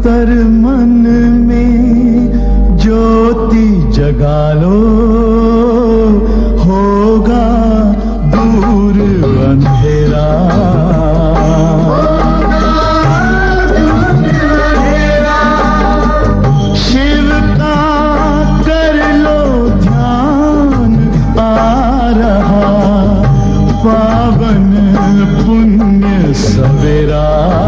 अंतर मन में ज्योति जगा लो, होगा दूर अंधेरा। शिव का कर लो ध्यान, आ रहा पावन पुण्य सवेरा।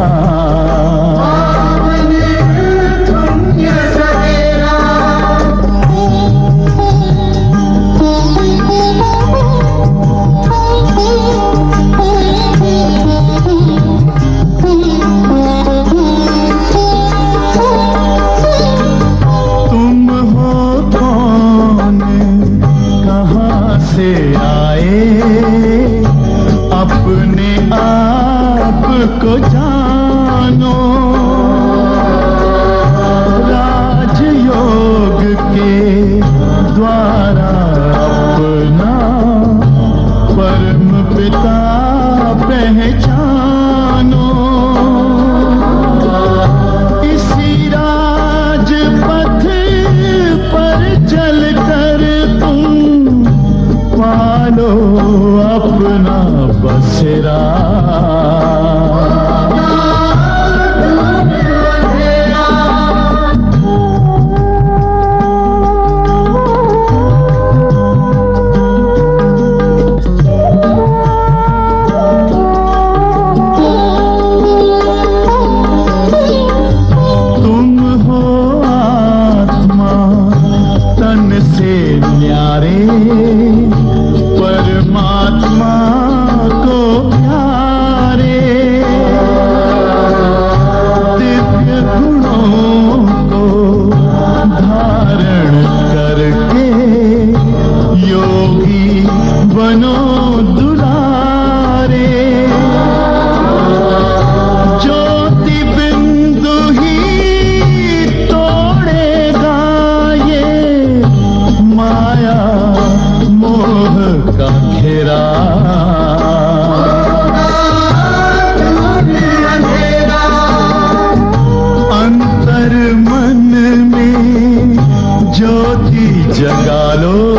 अपने आप को जानो, राजयोग के द्वारा अपना परम पिता पहचानो। इसी राजपथ पर चलकर तुम पालो अपना बसेरा। तुम हो आत्मा तन से न्यारे, परमात्मा को प्यारे। दिव्य गुणों को धारण करके योगी बनो दुलारे। ज्योति बिंदु ही तोड़ेगा ये माया मोह का घेरा। अंतर मन में ज्योति जगा लो,